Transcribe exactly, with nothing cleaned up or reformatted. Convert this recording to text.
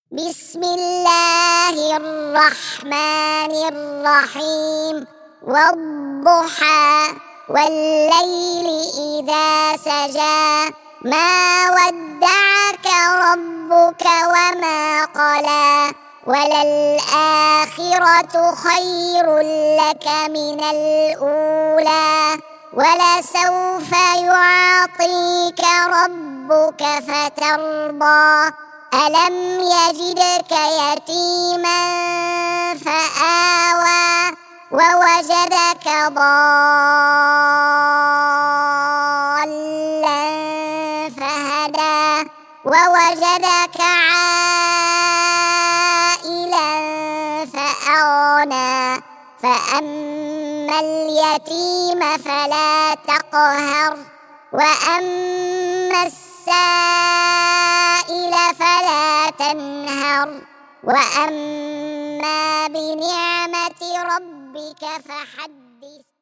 بسم الله الرحمن الرحيم والضحى والليل إذا سجى ما ودعك ربك وما قلى وللآخرة خير لك من الأولى ولسوف يعطيك ربك فترضى ألم يجدك يتيما فآوى ووجدك ضالا فهدى ووجدك عائلا فأغنى فأما اليتيم فلا تقهر وأما السائل فلا تنهر وأما بنعمة ربك فحدث.